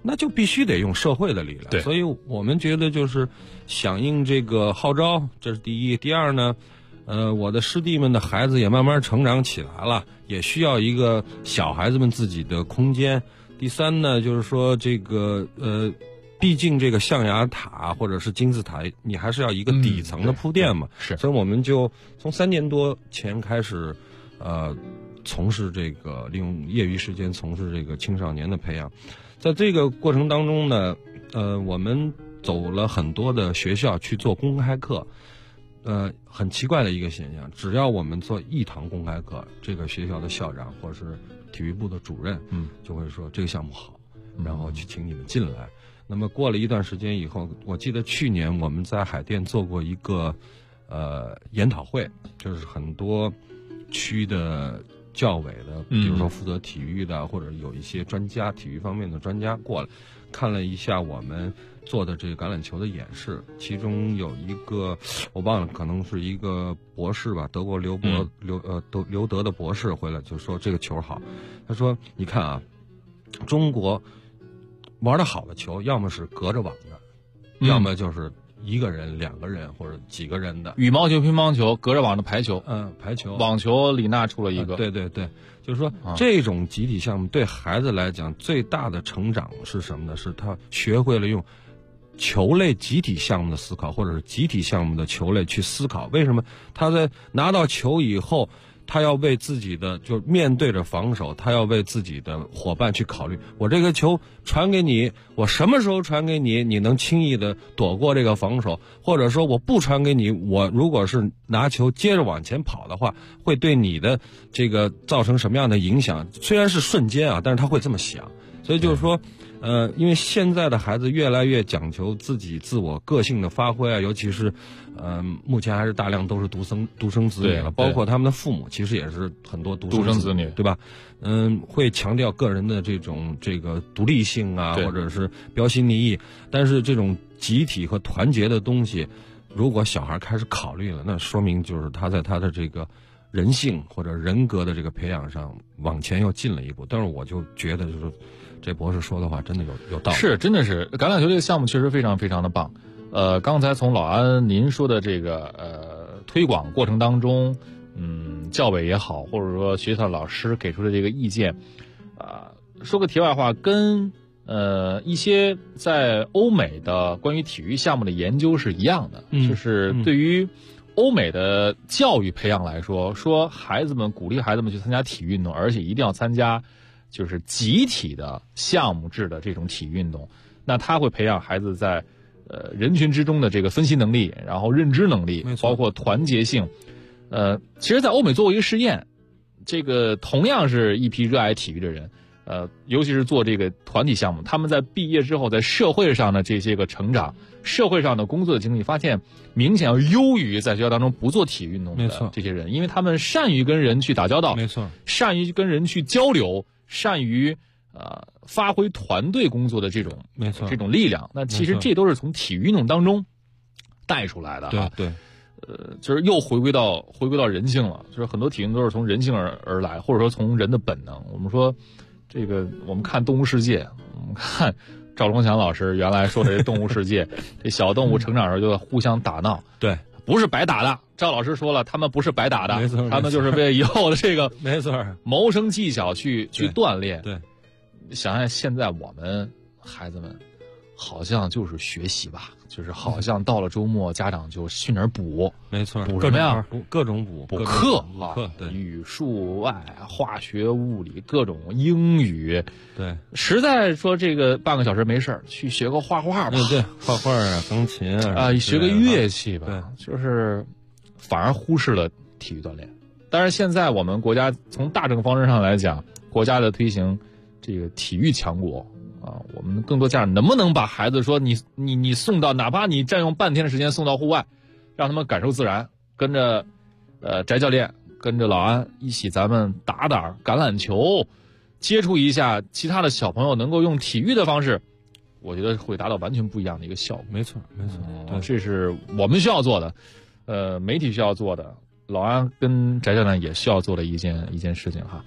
那就必须得用社会的力量。 对， 所以我们觉得就是响应这个号召，这是第一。第二呢，我的师弟们的孩子也慢慢成长起来了，也需要一个小孩子们自己的空间。第三呢，就是说这个毕竟这个象牙塔或者是金字塔，你还是要一个底层的铺垫嘛。 是， 所以我们就从3年多前开始，从事这个利用业余时间从事这个青少年的培养。在这个过程当中呢，我们走了很多的学校去做公开课。很奇怪的一个现象，只要我们做一堂公开课，这个学校的校长或者是体育部的主任，就会说这个项目好，然后去请你们进来。那么过了一段时间以后，我记得去年我们在海淀做过一个研讨会，就是很多区的教委的，比如说负责体育的，或者有一些专家，体育方面的专家过来看了一下我们做的这个橄榄球的演示，其中有一个我忘了，可能是一个博士吧，德国留德的博士回来就说这个球好。他说你看啊，中国玩得好的球要么是隔着网的，要么就是一个人、2个人或者几个人的。 羽毛球、乒乓球、隔着网的排球， 排球、 网球，李娜出了一个。 对对对，就是说这种集体项目对孩子来讲最大的成长是什么呢？是他学会了用球类集体项目的思考，或者是集体项目的球类去思考。为什么他在拿到球以后，他要为自己的，就面对着防守，他要为自己的伙伴去考虑，我这个球传给你，我什么时候传给你，你能轻易的躲过这个防守，或者说我不传给你，我如果是拿球接着往前跑的话，会对你的这个造成什么样的影响。虽然是瞬间啊，但是他会这么想。所以就是说因为现在的孩子越来越讲求自己自我个性的发挥啊，尤其是目前还是大量都是独生子女了，包括他们的父母其实也是很多独生子女，对吧？会强调个人的这个独立性啊，或者是标新立异。但是这种集体和团结的东西，如果小孩开始考虑了，那说明就是他在他的这个人性或者人格的这个培养上往前又进了一步。但是我就觉得就是这博士说的话真的有道理， 是真的是橄榄球这个项目确实非常非常的棒。刚才从老安您说的这个推广过程当中，教委也好，或者说学校老师给出的这个意见，说个题外话，跟一些在欧美的关于体育项目的研究是一样的，就是对于欧美的教育培养来说，说鼓励孩子们去参加体育运动，而且一定要参加就是集体的项目制的这种体育运动，那他会培养孩子在人群之中的这个分析能力，然后认知能力，包括团结性。其实在欧美做过一个实验，这个同样是一批热爱体育的人，尤其是做这个团体项目，他们在毕业之后在社会上的这些个成长，社会上的工作的经历，发现明显要优于在学校当中不做体育运动的这些人，因为他们善于跟人去打交道， 没错， 善于跟人去交流，善于发挥团队工作的这种力量。那其实这都是从体育运动当中带出来的哈。 对。 就是又回归到人性了，就是很多体育运动都是从人性而来，或者说从人的本能。我们说这个，我们看《动物世界》，我们看赵忠祥老师原来说的这《动物世界》，这小动物成长时候就互相打闹， 对， 不是白打的。赵老师说了，他们不是白打的， 没错， 他们就是为以后的这个没错谋生技巧去锻炼。 对， 想想现在我们孩子们好像就是学习吧，就是好像到了周末家长就去哪儿补， 没错， 补什么呀？ 各种补课啊，对， 语数外、化学、物理，各种英语。 对， 实在说这个半个小时没事儿，去学个画画吧。 对，画画啊，钢琴啊，学个乐器吧。对，就是反而忽视了体育锻炼。但是现在我们国家从大政方针上来讲，国家的推行这个体育强国。我们更多家长能不能把孩子说你送到，哪怕你占用半天的时间送到户外，让他们感受自然，跟着翟教练，跟着老安一起，咱们打橄榄球，接触一下其他的小朋友，能够用体育的方式，我觉得会达到完全不一样的一个效果。 没错， 这是我们需要做的，媒体需要做的，老安跟翟教练也需要做的一件事情哈。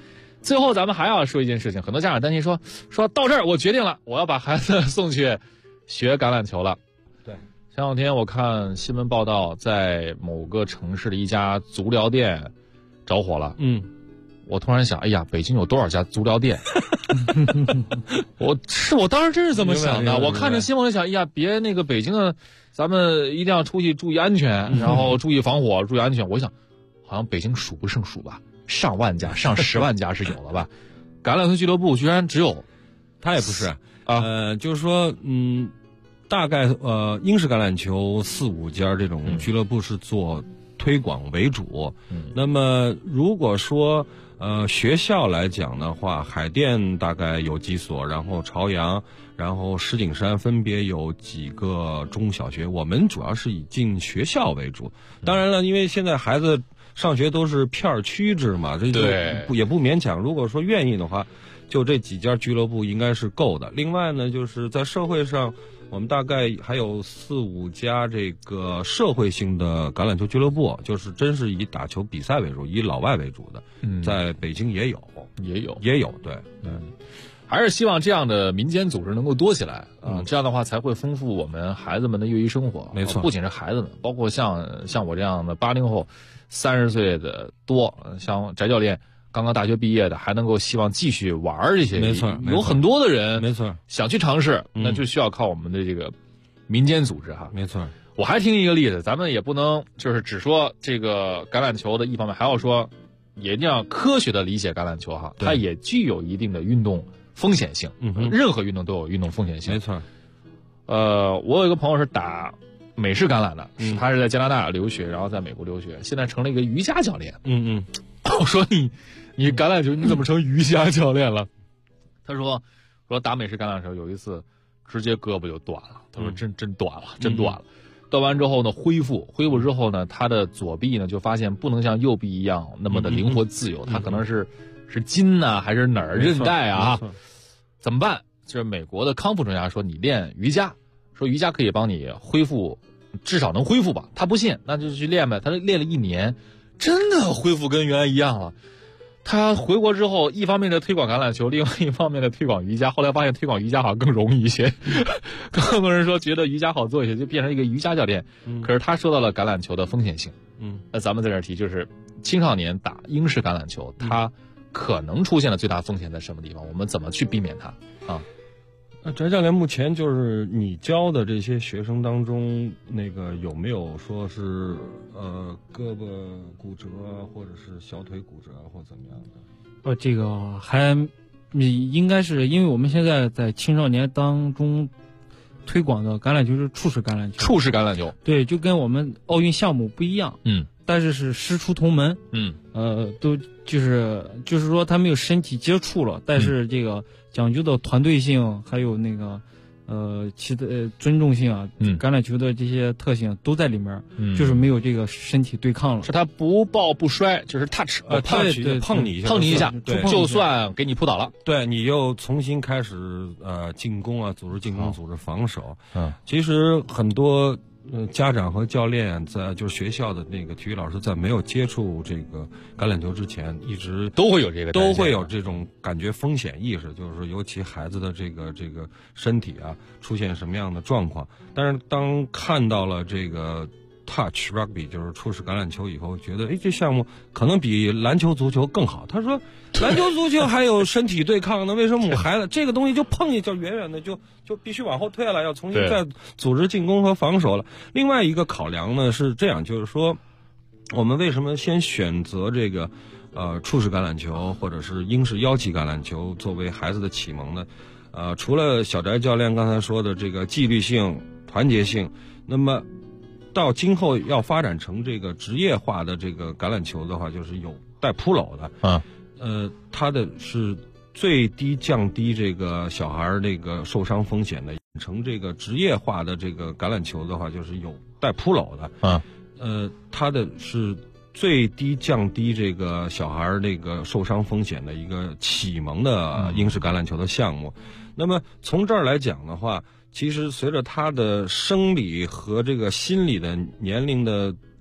最后咱们还要说一件事情，很多家长担心说到这儿我决定了，我要把孩子送去学橄榄球了。 对， 前两天我看新闻报道，在某个城市的一家足疗店着火了。我突然想，哎呀，北京有多少家足疗店？我当时真是这么想的。我看着新闻想，哎呀，别那个北京的，咱们一定要出去注意安全，然后注意防火，注意安全。我想，好像北京数不胜数吧，上万家、上10万家是有了吧？橄榄球俱乐部居然只有， 他也不是就是说，大概英式橄榄球4-5家这种俱乐部是做推广为主。那么如果说学校来讲的话，海淀大概有几所，然后朝阳，然后石景山分别有几个中小学。我们主要是以进学校为主。当然了，因为现在孩子上学都是片区制嘛，这就也不勉强。如果说愿意的话，就这几家俱乐部应该是够的。另外呢，就是在社会上，我们大概还有4-5家这个社会性的橄榄球俱乐部，就是真是以打球比赛为主，以老外为主的。在北京也有，对。 还是希望这样的民间组织能够多起来这样的话才会丰富我们孩子们的业余生活。 没错， 不仅是孩子们，包括像我这样的80后，30岁的多，像翟教练刚刚大学毕业的，还能够希望继续玩这些。 没错， 有很多的人没错想去尝试，那就需要靠我们的这个民间组织哈。 没错， 我还听一个例子，咱们也不能就是只说这个橄榄球的一方面，还要说也一定要科学的理解橄榄球哈，它也具有一定的运动风险性。任何运动都有运动风险性。 没错。 我有一个朋友是打美式橄榄的，他是在加拿大留学，然后在美国留学，现在成了一个瑜伽教练。我说你橄榄球你怎么成瑜伽教练了？他说打美式橄榄球有一次直接胳膊就断了，他说真断了。断完之后呢，恢复之后呢，他的左臂呢就发现不能像右臂一样那么的灵活自由，他可能是筋啊还是哪儿韧带啊？怎么办？就是美国的康复专家说你练瑜伽，说瑜伽可以帮你恢复，至少能恢复吧。他不信，那就去练呗。他练了1年，真的恢复跟原来一样了。他回国之后，一方面的推广橄榄球，另外一方面的推广瑜伽。后来发现推广瑜伽好像更容易一些，更多人说觉得瑜伽好做一些，就变成一个瑜伽教练。可是他说到了橄榄球的风险性。那咱们在这儿提，就是青少年打英式橄榄球，他可能出现的最大风险在什么地方？我们怎么去避免它啊？ 翟教练，目前就是你教的这些学生当中，那个有没有说是胳膊骨折或者是小腿骨折或怎么样的？ 这个还应该是因为我们现在在青少年当中推广的橄榄球是触式橄榄球。 触式橄榄球， 对，就跟我们奥运项目不一样。但是是师出同门。都就是说他没有身体接触了，但是这个讲究的团队性，还有那个其的尊重性啊，橄榄球的这些特性都在里面。就是没有这个身体对抗了。 是他不抱不摔，就是 touch， 碰你一下， 就算给你扑倒了。 对，你又重新开始进攻啊，组织进攻，组织防守。其实很多家长和教练在就是学校的那个体育老师在没有接触这个橄榄球之前，一直都会有这种感觉风险意识，就是尤其孩子的这个身体啊出现什么样的状况。但是当看到了这个 touch rugby 就是触式橄榄球以后，觉得这项目可能比篮球足球更好。他说篮球足球还有身体对抗呢，为什么我孩子这个东西就碰一就远远的就必须往后退了，要重新再组织进攻和防守了。另外一个考量呢是这样，就是说我们为什么先选择这个触式橄榄球或者是英式腰旗橄榄球作为孩子的启蒙呢？除了小翟教练刚才说的这个纪律性、团结性，那么到今后要发展成这个职业化的这个橄榄球的话，就是有带扑垒的。它的是最低降低这个小孩这个受伤风险的。成这个职业化的这个橄榄球的话，就是有带扑垒的。它的是最低降低这个小孩这个受伤风险的一个启蒙的英式橄榄球的项目。那么从这儿来讲的话，其实随着他的生理和这个心理的年龄的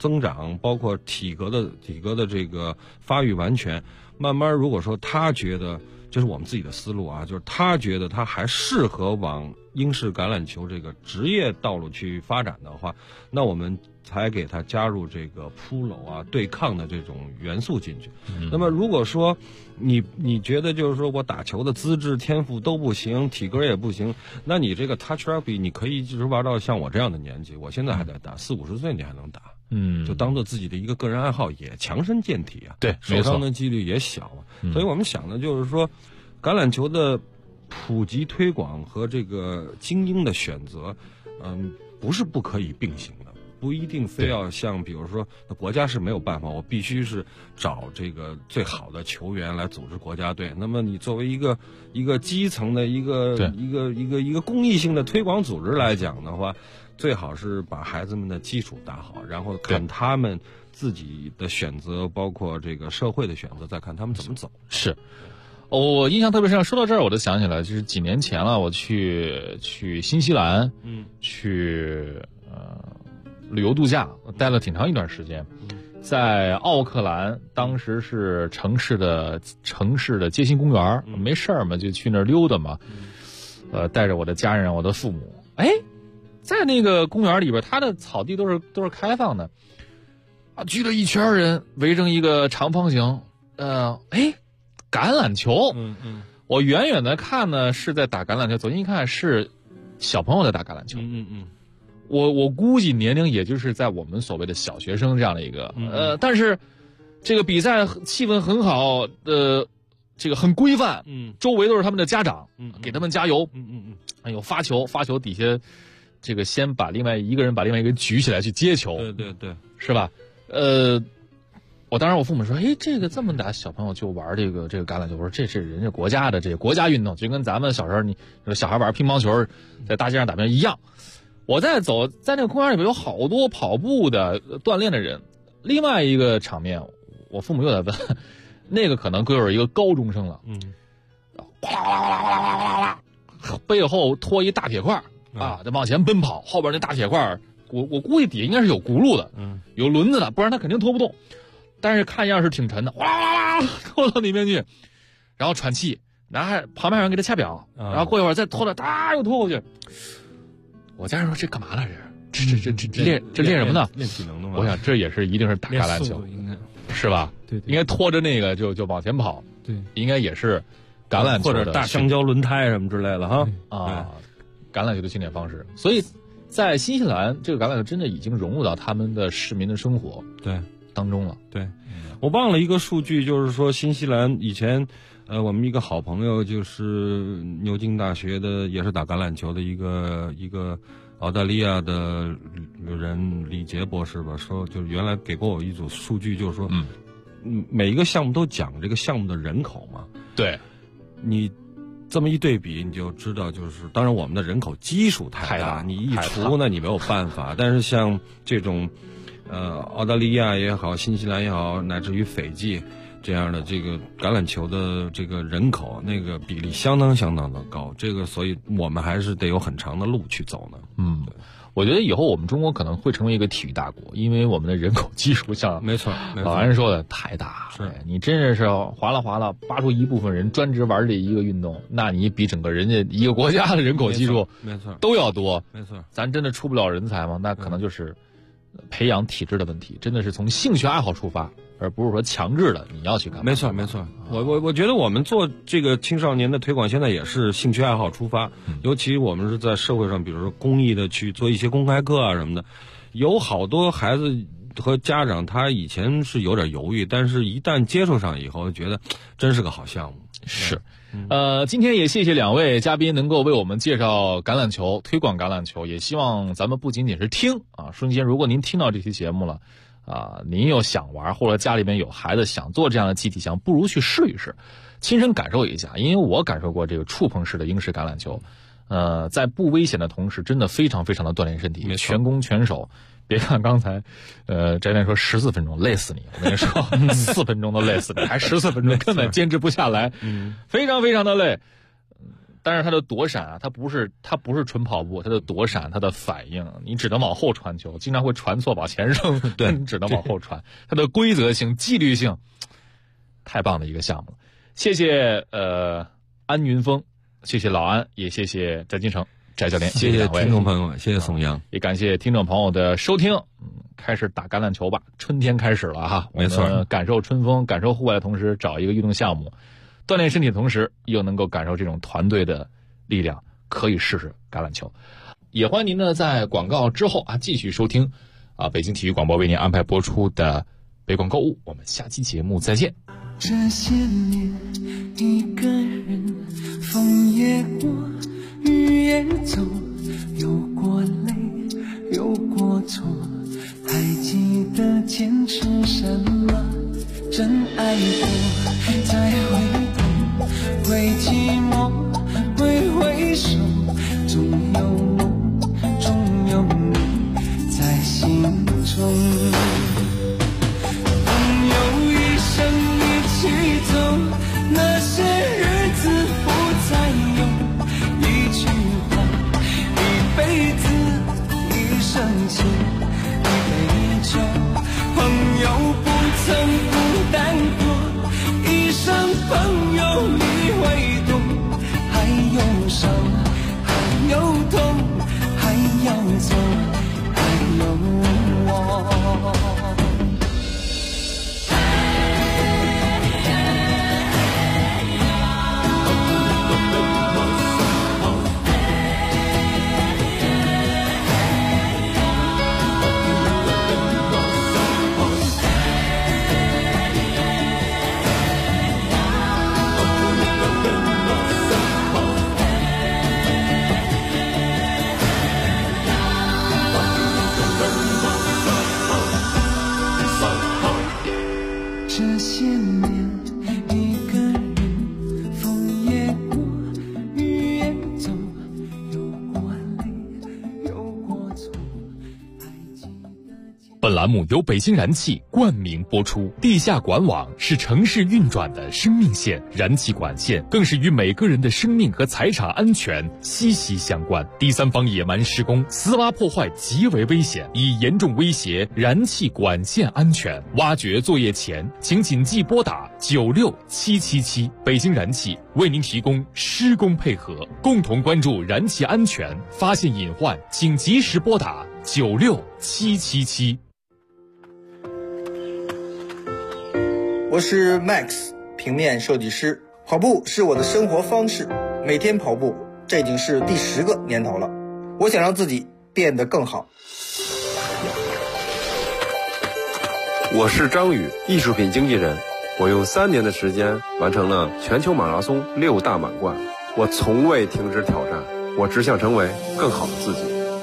增长，包括体格的这个发育完全，慢慢如果说他觉得，这是我们自己的思路啊，就是他觉得他还适合往英式橄榄球这个职业道路去发展的话，那我们才给他加入这个扑垒啊、对抗的这种元素进去。那么如果说你觉得就是说我打球的资质天赋都不行，体格也不行，那你这个 touch rugby 你可以一直玩到像我这样的年纪，我现在还在打，40-50岁你还能打，就当做自己的一个个人爱好，也强身健体啊， 对， 受伤的几率也小啊。所以我们想的就是说，橄榄球的普及推广和这个精英的选择，不是不可以并行的。不一定非要像比如说国家是没有办法，我必须是找这个最好的球员来组织国家队。那么你作为一个基层的一个公益性的推广组织来讲的话，最好是把孩子们的基础打好，然后看他们自己的选择，包括这个社会的选择，再看他们怎么走。 是。我印象特别深，说到这儿我就想起来，就是几年前了，我去新西兰，去旅游度假，待了挺长一段时间，在奥克兰，当时是城市的街心公园，没事儿嘛，就去那儿溜达嘛，带着我的家人，我的父母，在那个公园里边，它的草地都是开放的，聚了一圈人围成一个长方形，橄榄球，我远远的看呢是在打橄榄球，走近一看是小朋友在打橄榄球，我估计年龄也就是在我们所谓的小学生这样的一个，但是这个比赛气氛很好，这个很规范，周围都是他们的家长，给他们加油，有发球底下，这个先把另外一个人把另外一个人举起来去接球， 对，是吧？我当时我父母说，这个这么大小朋友就玩这个橄榄球，我说这是人家国家的这个国家运动，就跟咱们小时候你小孩玩乒乓球，在大街上打乒乓一样。我在那个公园里面有好多跑步的锻炼的人，另外一个场面，我父母又在问，那个可能归有一个高中生了，背后拖一大铁块在往前奔跑，后边那大铁块，我估计底下应该是有轱辘的，有轮子的，不然他肯定拖不动。但是看样是挺沉的，拖到里面去，然后喘气，然后旁边有人给他掐表，然后过一会儿再拖了，又拖过去。我家人说这干嘛来着？这练什么呢？ 练体能的吗？ 我想这也是一定是打橄榄球，是吧？ 对， 应该拖着那个就往前跑。 对， 应该也是橄榄球的或者大橡胶轮胎什么之类的哈。 橄榄球的训练方式。所以在新西兰，这个橄榄球真的已经融入到他们的市民的生活当中了。 对，我忘了一个数据，就是说新西兰以前。我们一个好朋友就是牛津大学的，也是打橄榄球的一个澳大利亚的人李杰博士吧，说就是原来给过我一组数据，就是说，每一个项目都讲这个项目的人口嘛。 对， 你这么一对比，你就知道，就是当然我们的人口基数太大，你一除那你没有办法。但是像这种，澳大利亚也好，新西兰也好，乃至于斐济。这样的这个橄榄球的这个人口，那个比例相当的高，这个所以我们还是得有很长的路去走呢。 我觉得以后我们中国可能会成为一个体育大国，因为我们的人口基数像没错老安说的太大，是你真是划拉扒出一部分人专职玩这一个运动，那你比整个人家一个国家的人口基数没错都要多， 没错， 咱真的出不了人才吗？那可能就是培养体质的问题，真的是从兴趣爱好出发。而不是说强制的你要去干嘛。 没错，我觉得我们做这个青少年的推广，现在也是兴趣爱好出发，尤其我们是在社会上，比如说公益的去做一些公开课啊什么的，有好多孩子和家长他以前是有点犹豫，但是一旦接触上以后，觉得真是个好项目。 是，今天也谢谢两位嘉宾能够为我们介绍橄榄球，推广橄榄球，也希望咱们不仅仅是听啊，瞬间如果您听到这期节目了。您又想玩，或者家里面有孩子想做这样的集体项目，不如去试一试，亲身感受一下。因为我感受过这个触碰式的英式橄榄球，在不危险的同时，真的非常非常的锻炼身体，全攻全守。别看刚才，翟练说14分钟累死你，我跟你说4分钟都累死你，还14分钟根本坚持不下来，非常非常的累。 但是他的躲闪啊，他不是纯跑步，他的躲闪，他的反应，你只能往后传球，经常会传错往前扔，对，你只能往后传。他的规则性、纪律性，太棒的一个项目了。谢谢安云峰，谢谢老安，也谢谢翟金城、翟教练， 谢谢两位听众朋友们，谢谢宋阳， 也感谢听众朋友的收听。开始打橄榄球吧，春天开始了哈， 没错， 感受春风，感受户外的同时，找一个运动项目，锻炼身体的同时，又能够感受这种团队的力量，可以试试橄榄球。也欢迎您呢在广告之后啊继续收听北京体育广播为您安排播出的北广购物。我们下期节目再见。 这些年一个人，风也过，雨也走，有过泪，有过错，还记得坚持什么？真爱过，再回头，会寂寞，会回首，总有梦，总有你在心中。朋友一生一起走，那些日子不再有，一句话，一辈子，一生情，一杯酒。朋友不曾孤单过，一生朋友你会懂，还有伤，还有痛，还要走，还有我。这些年一个人，风也过，雨也走，有过泪，有过错。 本栏目由北京燃气冠名播出。地下管网是城市运转的生命线，燃气管线更是与每个人的生命和财产安全息息相关。第三方野蛮施工、私挖破坏极为危险，已严重威胁燃气管线安全。挖掘作业前，请谨记拨打96777。北京燃气为您提供施工配合，共同关注燃气安全，发现隐患请及时拨打96777。 我是 Max， 平面设计师。跑步是我的生活方式，每天跑步，这已经是第10个年头了。我想让自己变得更好。 我是张宇，艺术品经纪人。我用3年的时间完成了全球马拉松6大满贯。我从未停止挑战，我只想成为更好的自己。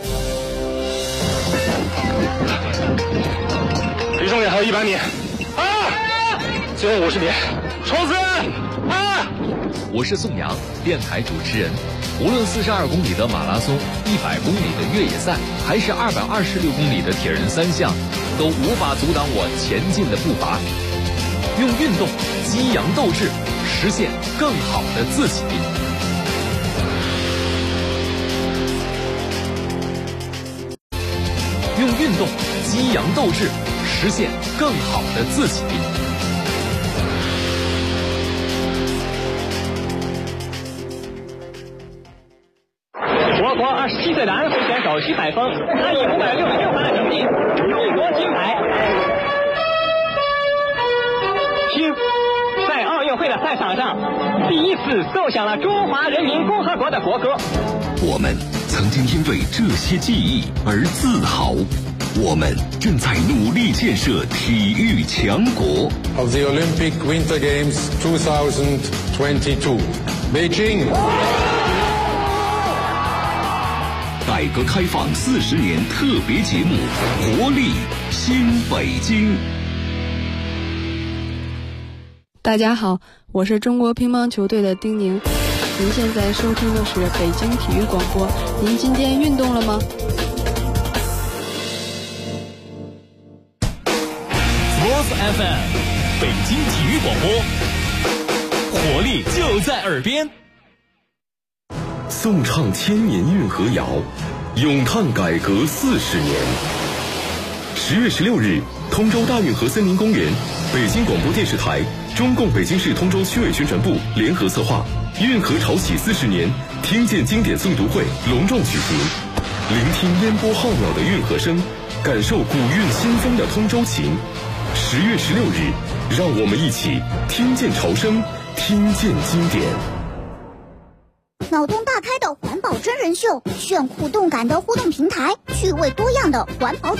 离终点还有100米。最后50米，冲刺！ 我是宋阳，电台主持人。无论42公里的马拉松、100公里的越野赛，还是226公里的铁人3项，都无法阻挡我前进的步伐。用运动激扬斗志，实现更好的自己。用运动激扬斗志，实现更好的自己。 我国27岁的安徽选手徐海峰，他以566分的成绩勇夺金牌。听，在奥运会的赛场上，第一次奏响了中华人民共和国的国歌。 我们曾经因为这些记忆而自豪，我们正在努力建设体育强国。 Of the Olympic Winter Games 2022, Beijing。 改革开放40年特别节目《活力新北京》。 大家好，我是中国乒乓球队的丁宁。您现在收听的是北京体育广播。您今天运动了吗 ？Sports FM， 北京体育广播，活力就在耳边。 颂唱千年运河谣，咏叹改革40年。10月16日，通州大运河森林公园，北京广播电视台、中共北京市通州区委宣传部联合策划运河潮起40年听见经典诵读会隆重举行，聆听烟波浩渺的运河声，感受古韵新风的通州情。10月16日，让我们一起听见潮声，听见经典。 脑洞大开的环保真人秀，炫酷动感的互动平台，趣味多样的环保